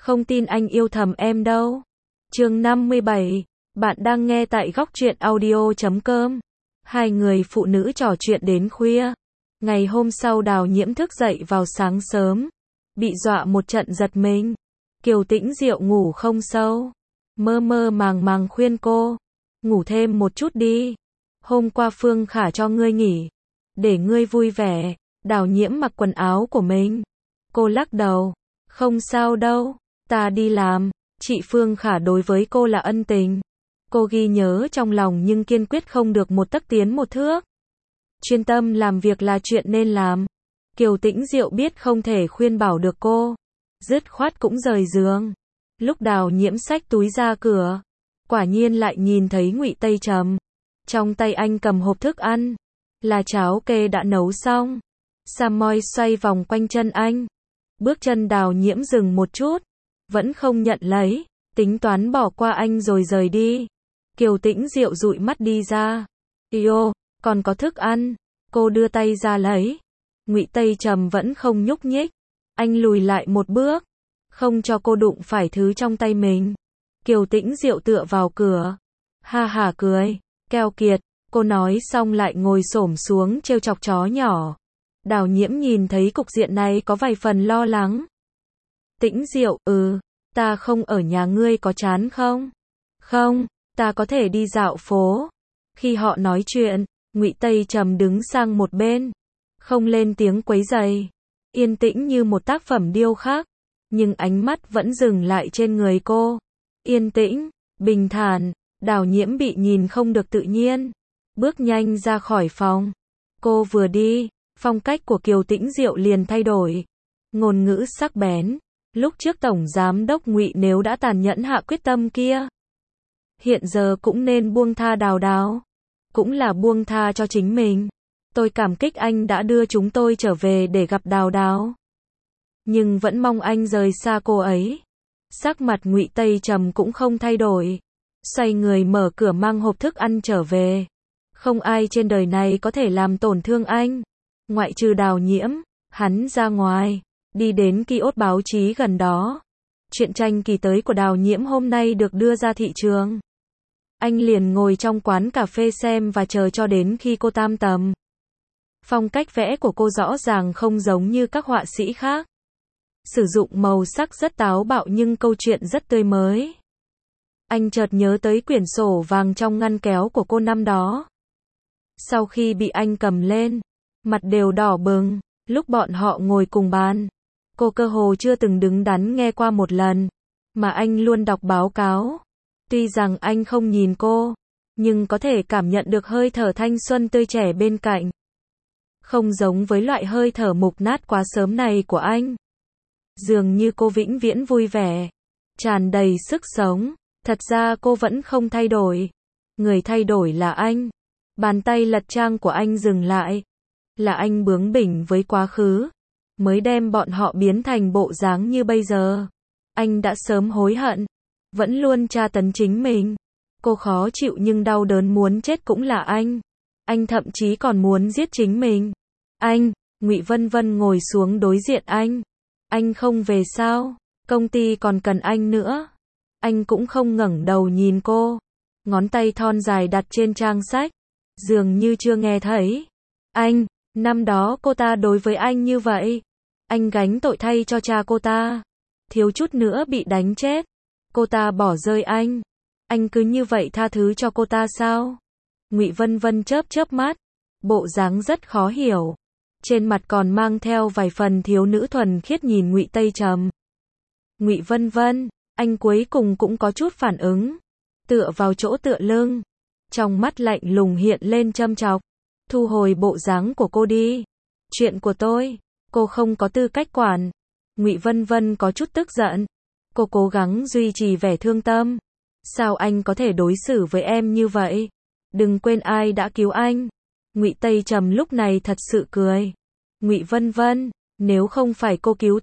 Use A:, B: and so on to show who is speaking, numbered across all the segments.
A: Không tin anh yêu thầm em đâu. Chương 57. Bạn đang nghe tại góc truyện audio.com. Hai người phụ nữ trò chuyện đến khuya. Ngày hôm sau Đào Nhiễm thức dậy vào sáng sớm, bị dọa một trận giật mình. Kiều Tĩnh Diệu ngủ không sâu, mơ mơ màng màng khuyên cô, ngủ thêm một chút đi. Hôm qua Phương Khả cho ngươi nghỉ, để ngươi vui vẻ. Đào Nhiễm mặc quần áo của mình. Cô lắc đầu, không sao đâu, ta đi làm. Chị Phương Khả đối với cô là ân tình. Cô ghi nhớ trong lòng nhưng kiên quyết không được một tấc tiến một thước. Chuyên tâm làm việc là chuyện nên làm. Kiều Tĩnh Diệu biết không thể khuyên bảo được cô, dứt khoát cũng rời giường. Lúc Đào Nhiễm xách túi ra cửa, quả nhiên lại nhìn thấy Ngụy Tây Trầm. Trong tay anh cầm hộp thức ăn, là cháo kê đã nấu xong. Samoy xoay vòng quanh chân anh. Bước chân Đào Nhiễm dừng một chút, vẫn không nhận lấy, tính toán bỏ qua anh rồi rời đi. Kiều Tĩnh Diệu dụi mắt đi ra. Yêu, còn có thức ăn. Cô đưa tay ra lấy. Ngụy Tây Trầm vẫn không nhúc nhích. Anh lùi lại một bước, không cho cô đụng phải thứ trong tay mình. Kiều Tĩnh Diệu tựa vào cửa, ha hả cười. Keo kiệt, cô nói xong lại ngồi xổm xuống trêu chọc chó nhỏ. Đào Nhiễm nhìn thấy cục diện này có vài phần lo lắng. Tĩnh Diệu, ta không ở nhà ngươi có chán không? Không, ta có thể đi dạo phố. Khi họ nói chuyện, Ngụy Tây Trầm đứng sang một bên, không lên tiếng quấy rầy, yên tĩnh như một tác phẩm điêu khắc, nhưng ánh mắt vẫn dừng lại trên người cô. Yên tĩnh, bình thản. Đào Nhiễm bị nhìn không được tự nhiên, bước nhanh ra khỏi phòng. Cô vừa đi, phong cách của Kiều Tĩnh Diệu liền thay đổi, ngôn ngữ sắc bén. Lúc trước Tổng Giám đốc Ngụy nếu đã tàn nhẫn hạ quyết tâm kia, hiện giờ cũng nên buông tha Đào Đào, cũng là buông tha cho chính mình. Tôi cảm kích anh đã đưa chúng tôi trở về để gặp Đào Đào, nhưng vẫn mong anh rời xa cô ấy. Sắc mặt Ngụy Tây Trầm cũng không thay đổi, xoay người mở cửa mang hộp thức ăn trở về. Không ai trên đời này có thể làm tổn thương anh, ngoại trừ Đào Nhiễm. Hắn ra ngoài, đi đến kiosk báo chí gần đó. Truyện tranh kỳ tới của Đào Nhiễm hôm nay được đưa ra thị trường. Anh liền ngồi trong quán cà phê xem và chờ cho đến khi cô tam tầm. Phong cách vẽ của cô rõ ràng không giống như các họa sĩ khác. Sử dụng màu sắc rất táo bạo nhưng câu chuyện rất tươi mới. Anh chợt nhớ tới quyển sổ vàng trong ngăn kéo của cô năm đó. Sau khi bị anh cầm lên, mặt đều đỏ bừng. Lúc bọn họ ngồi cùng bàn, cô cơ hồ chưa từng đứng đắn nghe qua một lần, mà anh luôn đọc báo cáo. Tuy rằng anh không nhìn cô, nhưng có thể cảm nhận được hơi thở thanh xuân tươi trẻ bên cạnh. Không giống với loại hơi thở mục nát quá sớm này của anh. Dường như cô vĩnh viễn vui vẻ, tràn đầy sức sống. Thật ra cô vẫn không thay đổi. Người thay đổi là anh. Bàn tay lật trang của anh dừng lại. Là anh bướng bỉnh với quá khứ, mới đem bọn họ biến thành bộ dáng như bây giờ. Anh đã sớm hối hận, vẫn luôn tra tấn chính mình. Cô khó chịu nhưng đau đớn muốn chết cũng là anh. Anh thậm chí còn muốn giết chính mình. Anh, Ngụy Vân Vân ngồi xuống đối diện anh. Anh không về sao? Công ty còn cần anh nữa. Anh cũng không ngẩng đầu nhìn cô. Ngón tay thon dài đặt trên trang sách, dường như chưa nghe thấy. Anh, năm đó cô ta đối với anh như vậy. Anh gánh tội thay cho cha cô ta. Thiếu chút nữa bị đánh chết. Cô ta bỏ rơi anh. Anh cứ như vậy tha thứ cho cô ta sao? Ngụy Vân Vân chớp chớp mắt, bộ dáng rất khó hiểu. Trên mặt còn mang theo vài phần thiếu nữ thuần khiết nhìn Ngụy Tây Trầm. Ngụy Vân Vân, anh cuối cùng cũng có chút phản ứng. Tựa vào chỗ tựa lưng, trong mắt lạnh lùng hiện lên châm chọc. Thu hồi bộ dáng của cô đi. Chuyện của tôi, cô không có tư cách quản. Ngụy Vân Vân có chút tức giận. Cô cố gắng duy trì vẻ thương tâm. Sao anh có thể đối xử với em như vậy? Đừng quên ai đã cứu anh. Ngụy Tây Trầm lúc này thật sự cười. Ngụy Vân Vân, nếu không phải cô cứu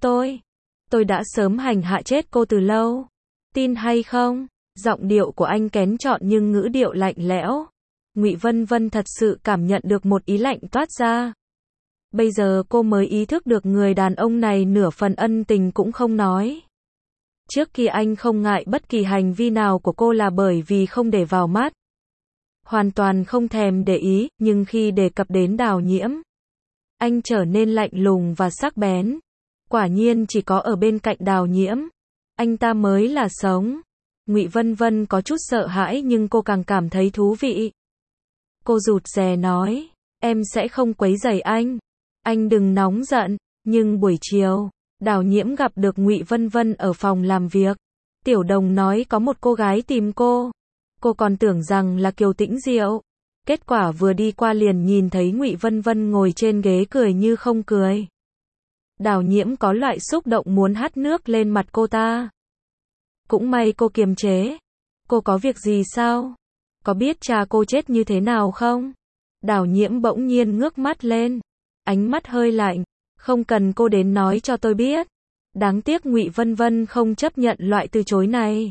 A: tôi đã sớm hành hạ chết cô từ lâu. Tin hay không? Giọng điệu của anh kén chọn nhưng ngữ điệu lạnh lẽo. Ngụy Vân Vân thật sự cảm nhận được một ý lạnh toát ra. Bây giờ cô mới ý thức được người đàn ông này nửa phần ân tình cũng không nói. Trước kia anh không ngại bất kỳ hành vi nào của cô là bởi vì không để vào mắt. Hoàn toàn không thèm để ý, nhưng khi đề cập đến Đào Nhiễm, anh trở nên lạnh lùng và sắc bén. Quả nhiên chỉ có ở bên cạnh Đào Nhiễm, anh ta mới là sống. Ngụy Vân Vân có chút sợ hãi nhưng cô càng cảm thấy thú vị. Cô rụt rè nói, em sẽ không quấy rầy anh đừng nóng giận. Nhưng buổi chiều, Đào Nhiễm gặp được Ngụy Vân Vân ở phòng làm việc. Tiểu Đồng nói có một cô gái tìm cô. Cô còn tưởng rằng là Kiều Tĩnh Diệu. Kết quả vừa đi qua liền nhìn thấy Ngụy Vân Vân ngồi trên ghế cười như không cười. Đào Nhiễm có loại xúc động muốn hắt nước lên mặt cô ta. Cũng may cô kiềm chế. Cô có việc gì sao? Có biết cha cô chết như thế nào không? Đào Nhiễm bỗng nhiên ngước mắt lên. Ánh mắt hơi lạnh. Không cần cô đến nói cho tôi biết. Đáng tiếc Ngụy Vân Vân không chấp nhận loại từ chối này.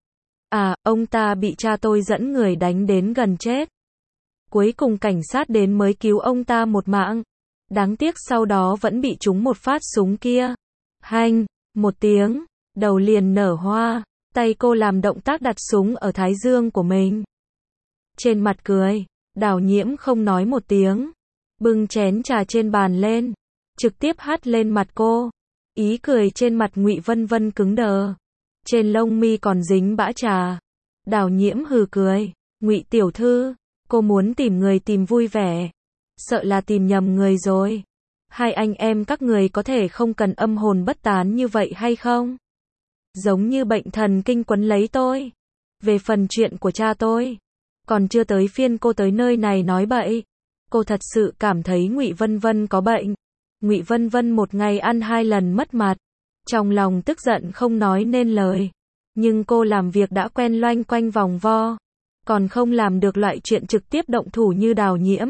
A: À, ông ta bị cha tôi dẫn người đánh đến gần chết. Cuối cùng cảnh sát đến mới cứu ông ta một mạng. Đáng tiếc sau đó vẫn bị trúng một phát súng kia. Hanh, một tiếng, đầu liền nở hoa, tay cô làm động tác đặt súng ở thái dương của mình. Trên mặt cười, Đào Nhiễm không nói một tiếng, bưng chén trà trên bàn lên, trực tiếp hắt lên mặt cô. Ý cười trên mặt Ngụy Vân Vân cứng đờ, trên lông mi còn dính bã trà. Đào Nhiễm hừ cười, Ngụy tiểu thư, cô muốn tìm người tìm vui vẻ, sợ là tìm nhầm người rồi. Hai anh em các người có thể không cần âm hồn bất tán như vậy hay không? Giống như bệnh thần kinh quấn lấy tôi. Về phần chuyện của cha tôi, còn chưa tới phiên cô tới nơi này nói bậy. Cô thật sự cảm thấy Ngụy Vân Vân có bệnh. Ngụy Vân Vân một ngày ăn 2 lần mất mặt, trong lòng tức giận không nói nên lời. Nhưng cô làm việc đã quen loanh quanh vòng vo, còn không làm được loại chuyện trực tiếp động thủ như Đào Nhiễm.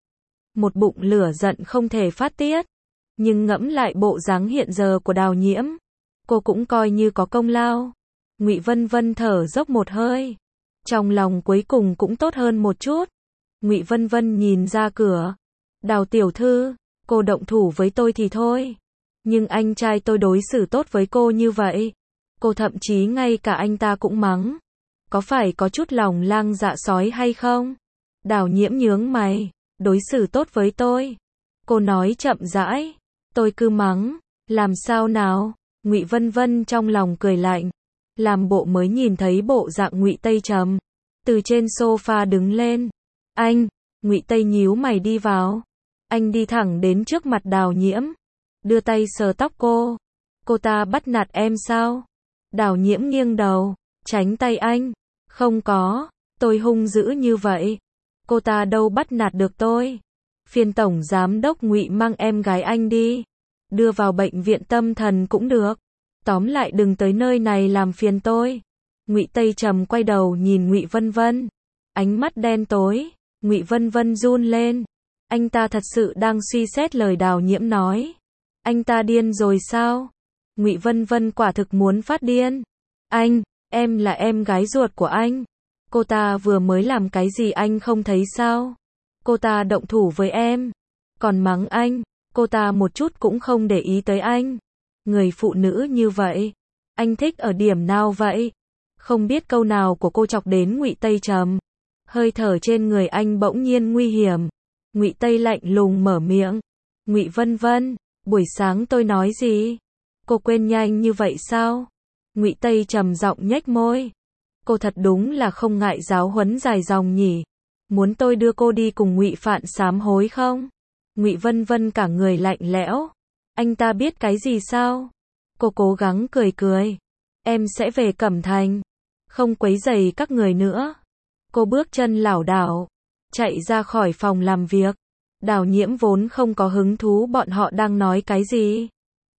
A: Một bụng lửa giận không thể phát tiết. Nhưng ngẫm lại bộ dáng hiện giờ của Đào Nhiễm, cô cũng coi như có công lao. Ngụy Vân Vân thở dốc một hơi, trong lòng cuối cùng cũng tốt hơn một chút. Ngụy Vân Vân nhìn ra cửa. Đào tiểu thư, cô động thủ với tôi thì thôi, nhưng anh trai tôi đối xử tốt với cô như vậy, cô thậm chí ngay cả anh ta cũng mắng. Có phải có chút lòng lang dạ sói hay không? Đào Nhiễm nhướng mày, đối xử tốt với tôi. Cô nói chậm rãi, tôi cứ mắng, làm sao nào? Ngụy Vân Vân trong lòng cười lạnh, làm bộ mới nhìn thấy bộ dạng Ngụy Tây Trầm, từ trên sofa đứng lên. Anh, Ngụy Tây nhíu mày đi vào. Anh đi thẳng đến trước mặt Đào Nhiễm, đưa tay sờ tóc cô. Cô ta bắt nạt em sao? Đào Nhiễm nghiêng đầu, tránh tay anh. Không có, tôi hung dữ như vậy. Cô ta đâu bắt nạt được tôi. Phiên tổng giám đốc Ngụy mang em gái anh đi, đưa vào bệnh viện tâm thần cũng được. Tóm lại đừng tới nơi này làm phiền tôi. Ngụy Tây Trầm quay đầu nhìn Ngụy Vân Vân, ánh mắt đen tối. Ngụy Vân Vân run lên. Anh ta thật sự đang suy xét lời Đào Nhiễm nói. Anh ta điên rồi sao? Ngụy Vân Vân quả thực muốn phát điên. Anh, em là em gái ruột của anh. Cô ta vừa mới làm cái gì anh không thấy sao? Cô ta động thủ với em, còn mắng anh. Cô ta một chút cũng không để ý tới anh. Người phụ nữ như vậy, anh thích ở điểm nào vậy? Không biết câu nào của cô chọc đến Ngụy Tây Trầm. Hơi thở trên người anh bỗng nhiên nguy hiểm. Ngụy Tây lạnh lùng mở miệng. Ngụy Vân Vân, buổi sáng tôi nói gì? Cô quên nhanh như vậy sao? Ngụy Tây trầm giọng nhếch môi. Cô thật đúng là không ngại giáo huấn dài dòng nhỉ. Muốn tôi đưa cô đi cùng Ngụy Phạn sám hối không? Ngụy Vân Vân cả người lạnh lẽo. Anh ta biết cái gì sao? Cô cố gắng cười cười. Em sẽ về Cẩm Thành, không quấy rầy các người nữa. Cô bước chân lảo đảo, chạy ra khỏi phòng làm việc. Đào Nhiễm vốn không có hứng thú bọn họ đang nói cái gì.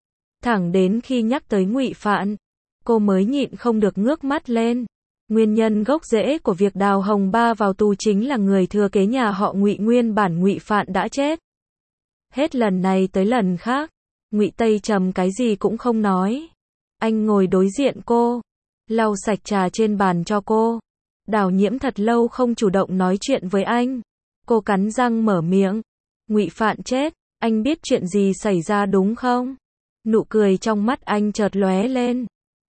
A: Thẳng đến khi nhắc tới Ngụy Phạn, cô mới nhịn không được ngước mắt lên. Nguyên nhân gốc rễ của việc Đào Hồng Ba vào tù chính là người thừa kế nhà họ Ngụy nguyên bản Ngụy Phạn đã chết. Hết lần này tới lần khác, Ngụy Tây Trầm cái gì cũng không nói. Anh ngồi đối diện cô, lau sạch trà trên bàn cho cô. Đào Nhiễm thật lâu không chủ động nói chuyện với anh. Cô cắn răng mở miệng. Ngụy Phạn chết, anh biết chuyện gì xảy ra đúng không? Nụ cười trong mắt anh chợt lóe lên.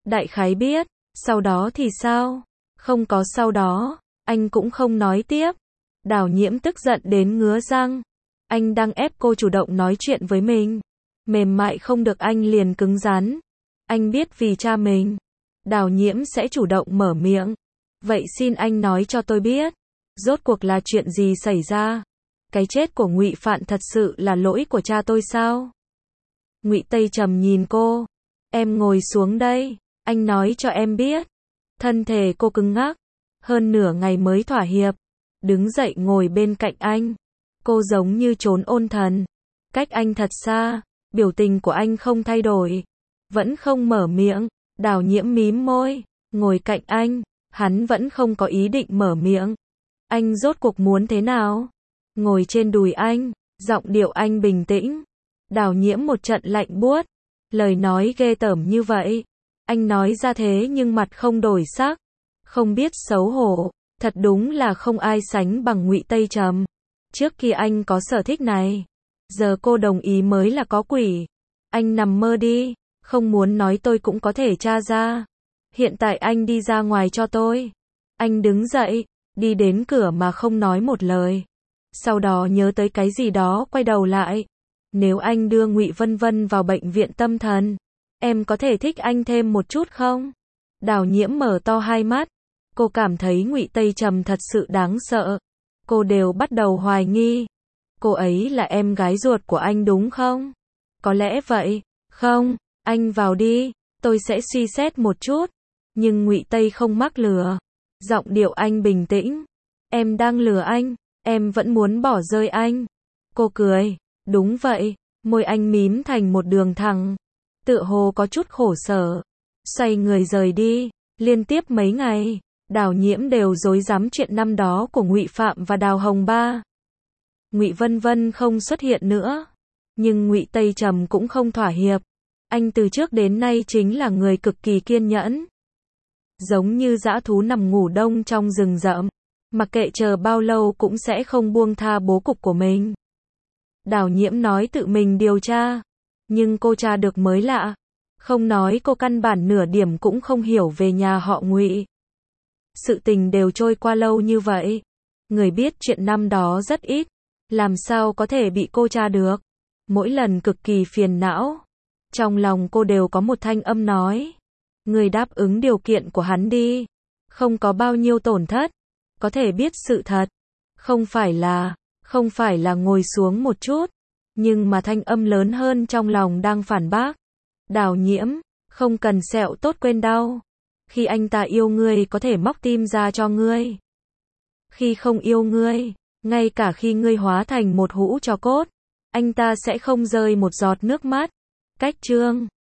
A: Đại khái biết, sau đó thì sao? Không có sau đó, anh cũng không nói tiếp. Đào Nhiễm tức giận đến ngứa răng. Anh đang ép cô chủ động nói chuyện với mình. Mềm mại không được anh liền cứng rắn. Anh biết vì cha mình, Đào Nhiễm sẽ chủ động mở miệng. Vậy xin anh nói cho tôi biết, rốt cuộc là chuyện gì xảy ra? Cái chết của Ngụy Phạn thật sự là lỗi của cha tôi sao? Ngụy Tây Trầm nhìn cô. Em ngồi xuống đây, anh nói cho em biết. Thân thể cô cứng ngắc, hơn nửa ngày mới thỏa hiệp. Đứng dậy ngồi bên cạnh anh. Cô giống như trốn ôn thần. Cách anh thật xa, biểu tình của anh không thay đổi. Vẫn không mở miệng. Đào Nhiễm mím môi, ngồi cạnh anh. Hắn vẫn không có ý định mở miệng. Anh rốt cuộc muốn thế nào? Ngồi trên đùi anh, giọng điệu anh bình tĩnh. Đào Nhiễm một trận lạnh buốt. Lời nói ghê tởm như vậy. Anh nói ra thế nhưng mặt không đổi sắc. Không biết xấu hổ. Thật đúng là không ai sánh bằng Ngụy Tây Trầm. Trước khi anh có sở thích này, giờ cô đồng ý mới là có quỷ. Anh nằm mơ đi, không muốn nói tôi cũng có thể tra ra. Hiện tại anh đi ra ngoài cho tôi. Anh đứng dậy, đi đến cửa mà không nói một lời. Sau đó nhớ tới cái gì đó quay đầu lại. Nếu anh đưa Ngụy Vân Vân vào bệnh viện tâm thần, em có thể thích anh thêm một chút không? Đào Nhiễm mở to hai mắt. Cô cảm thấy Ngụy Tây Trầm thật sự đáng sợ. Cô đều bắt đầu hoài nghi. Cô ấy là em gái ruột của anh đúng không? Có lẽ vậy. Không, anh vào đi, tôi sẽ suy xét một chút. Nhưng Ngụy Tây không mắc lừa. Giọng điệu anh bình tĩnh. Em đang lừa anh, em vẫn muốn bỏ rơi anh. Cô cười. Đúng vậy. Môi anh mím thành một đường thẳng. Tựa hồ có chút khổ sở. Xoay người rời đi. Liên tiếp mấy ngày, Đào Nhiễm đều rối rắm chuyện năm đó của Ngụy Phạm và Đào Hồng Ba. Ngụy Vân Vân không xuất hiện nữa, nhưng Ngụy Tây Trầm cũng không thỏa hiệp. Anh từ trước đến nay chính là người cực kỳ kiên nhẫn, giống như dã thú nằm ngủ đông trong rừng rậm, mặc kệ chờ bao lâu cũng sẽ không buông tha bố cục của mình. Đào Nhiễm nói tự mình điều tra, nhưng cô tra được mới lạ. Không nói cô căn bản nửa điểm cũng không hiểu về nhà họ Ngụy. Sự tình đều trôi qua lâu như vậy, người biết chuyện năm đó rất ít, làm sao có thể bị cô tra được. Mỗi lần cực kỳ phiền não. Trong lòng cô đều có một thanh âm nói, người đáp ứng điều kiện của hắn đi, không có bao nhiêu tổn thất, có thể biết sự thật. Không phải là ngồi xuống một chút, nhưng mà thanh âm lớn hơn trong lòng đang phản bác. Đào Nhiễm, không cần sẹo tốt quên đau. Khi anh ta yêu ngươi có thể móc tim ra cho ngươi. Khi không yêu ngươi, ngay cả khi ngươi hóa thành một hũ tro cốt, anh ta sẽ không rơi một giọt nước mắt. Cách chương